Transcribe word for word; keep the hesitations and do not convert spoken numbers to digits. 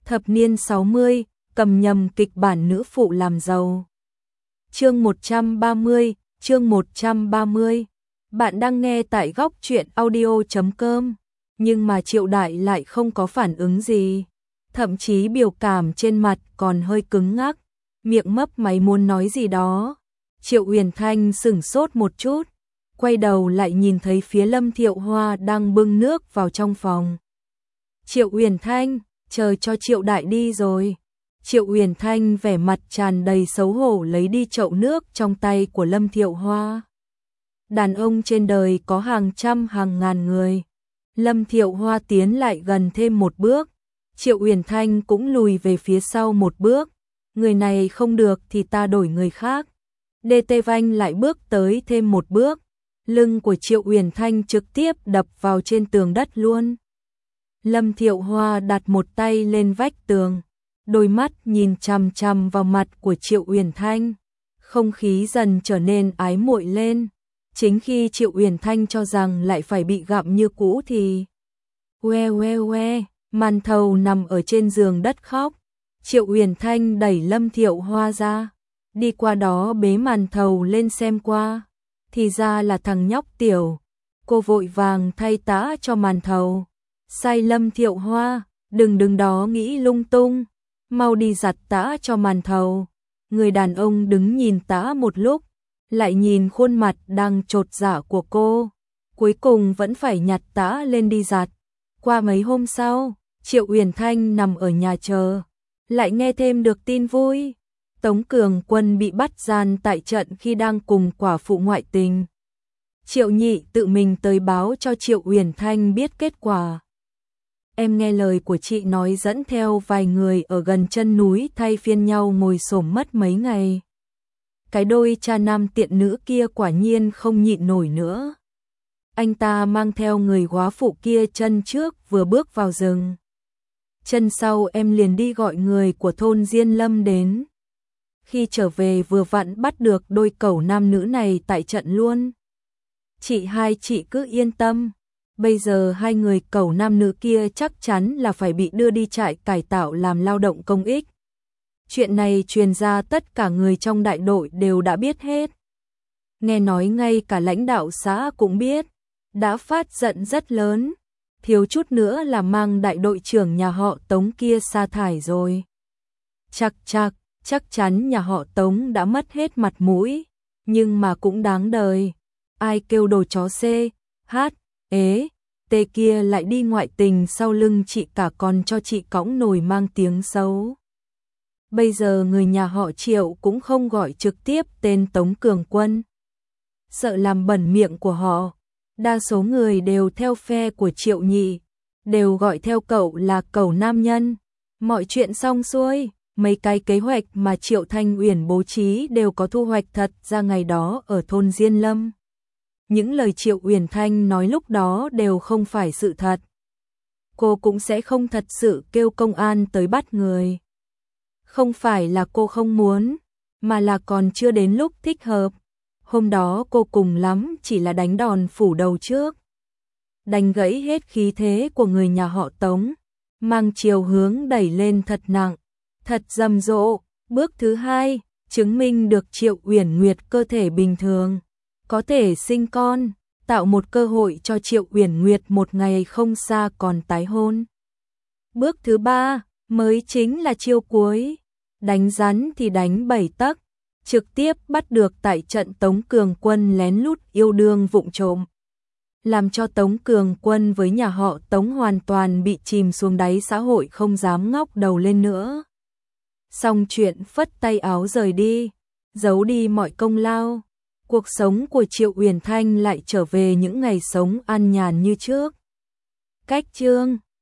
Thập niên sáu mươi, cầm nhầm kịch bản nữ phụ làm giàu. Chương một trăm ba mươi, chương một trăm ba mươi. Bạn đang nghe tại góc truyện audio chấm com, nhưng mà Triệu Đại lại không có phản ứng gì, thậm chí biểu cảm trên mặt còn hơi cứng ngắc, miệng mấp máy muốn nói gì đó. Triệu Uyển Thanh sửng sốt một chút, quay đầu lại nhìn thấy phía Lâm Thiệu Hoa đang bưng nước vào trong phòng. Triệu Uyển Thanh, chờ cho Triệu Đại đi rồi. Triệu Uyển Thanh vẻ mặt tràn đầy xấu hổ lấy đi chậu nước trong tay của Lâm Thiệu Hoa. Đàn ông trên đời có hàng trăm hàng ngàn người. Lâm Thiệu Hoa tiến lại gần thêm một bước, Triệu Uyển Thanh cũng lùi về phía sau một bước. Người này không được thì ta đổi người khác. đê tê Vanh lại bước tới thêm một bước, lưng của Triệu Uyển Thanh trực tiếp đập vào trên tường đất luôn. Lâm Thiệu Hoa đặt một tay lên vách tường, đôi mắt nhìn chằm chằm vào mặt của Triệu Uyển Thanh, không khí dần trở nên ái muội lên. Chính khi Triệu Uyển Thanh cho rằng lại phải bị gặm như cũ thì que que que, màn thầu nằm ở trên giường đất khóc. Triệu Uyển Thanh đẩy Lâm Thiệu Hoa ra, đi qua đó bế màn thầu lên xem qua, thì ra là thằng nhóc Tiểu. Cô vội vàng thay tã cho màn thầu. Sai Lâm Thiệu Hoa, đừng đừng đó nghĩ lung tung, mau đi giặt tã cho màn thầu. Người đàn ông đứng nhìn tã một lúc, lại nhìn khuôn mặt đang chột dạ của cô, cuối cùng vẫn phải nhặt tã lên đi giặt. Qua mấy hôm sau, Triệu Uyển Thanh nằm ở nhà chờ, lại nghe thêm được tin vui. Tống Cường Quân bị bắt gian tại trận khi đang cùng quả phụ ngoại tình. Triệu Nhị tự mình tới báo cho Triệu Uyển Thanh biết kết quả. Em nghe lời của chị nói dẫn theo vài người ở gần chân núi thay phiên nhau ngồi xổm mất mấy ngày. Cái đôi cha nam tiện nữ kia quả nhiên không nhịn nổi nữa. Anh ta mang theo người góa phụ kia chân trước vừa bước vào rừng. Chân sau em liền đi gọi người của thôn Diên Lâm đến. Khi trở về vừa vặn bắt được đôi cẩu nam nữ này tại trận luôn. Chị hai chị cứ yên tâm. Bây giờ hai người cẩu nam nữ kia chắc chắn là phải bị đưa đi trại cải tạo làm lao động công ích. Chuyện này truyền ra tất cả người trong đại đội đều đã biết hết. Nghe nói ngay cả lãnh đạo xã cũng biết, đã phát giận rất lớn, thiếu chút nữa là mang đại đội trưởng nhà họ Tống kia sa thải rồi. Chắc chắc, chắc chắn nhà họ Tống đã mất hết mặt mũi, nhưng mà cũng đáng đời. Ai kêu đồ chó C, H, ế, tê kia lại đi ngoại tình sau lưng chị cả còn cho chị cõng nồi mang tiếng xấu. Bây giờ người nhà họ Triệu cũng không gọi trực tiếp tên Tống Cường Quân, sợ làm bẩn miệng của họ. Đa số người đều theo phe của Triệu Nhị, đều gọi theo cậu là cẩu nam nhân. Mọi chuyện xong xuôi, mấy cái kế hoạch mà Triệu Thanh Uyển bố trí đều có thu hoạch thật ra ngày đó ở thôn Diên Lâm. Những lời Triệu Uyển Thanh nói lúc đó đều không phải sự thật. Cô cũng sẽ không thật sự kêu công an tới bắt người. Không phải là cô không muốn, mà là còn chưa đến lúc thích hợp. Hôm đó cô cùng lắm chỉ là đánh đòn phủ đầu trước, đánh gãy hết khí thế của người nhà họ Tống, mang chiều hướng đẩy lên thật nặng, thật rầm rộ. Bước thứ hai, chứng minh được Triệu Uyển Nguyệt cơ thể bình thường, có thể sinh con, tạo một cơ hội cho Triệu Uyển Nguyệt một ngày không xa còn tái hôn. Bước thứ ba, mới chính là chiêu cuối, đánh rắn thì đánh bảy tấc, trực tiếp bắt được tại trận Tống Cường Quân lén lút yêu đương vụng trộm, làm cho Tống Cường Quân với nhà họ Tống hoàn toàn bị chìm xuống đáy xã hội, không dám ngóc đầu lên nữa. Xong chuyện phất tay áo rời đi, giấu đi mọi công lao. Cuộc sống của Triệu Uyển Thanh lại trở về những ngày sống an nhàn như trước. Cách chương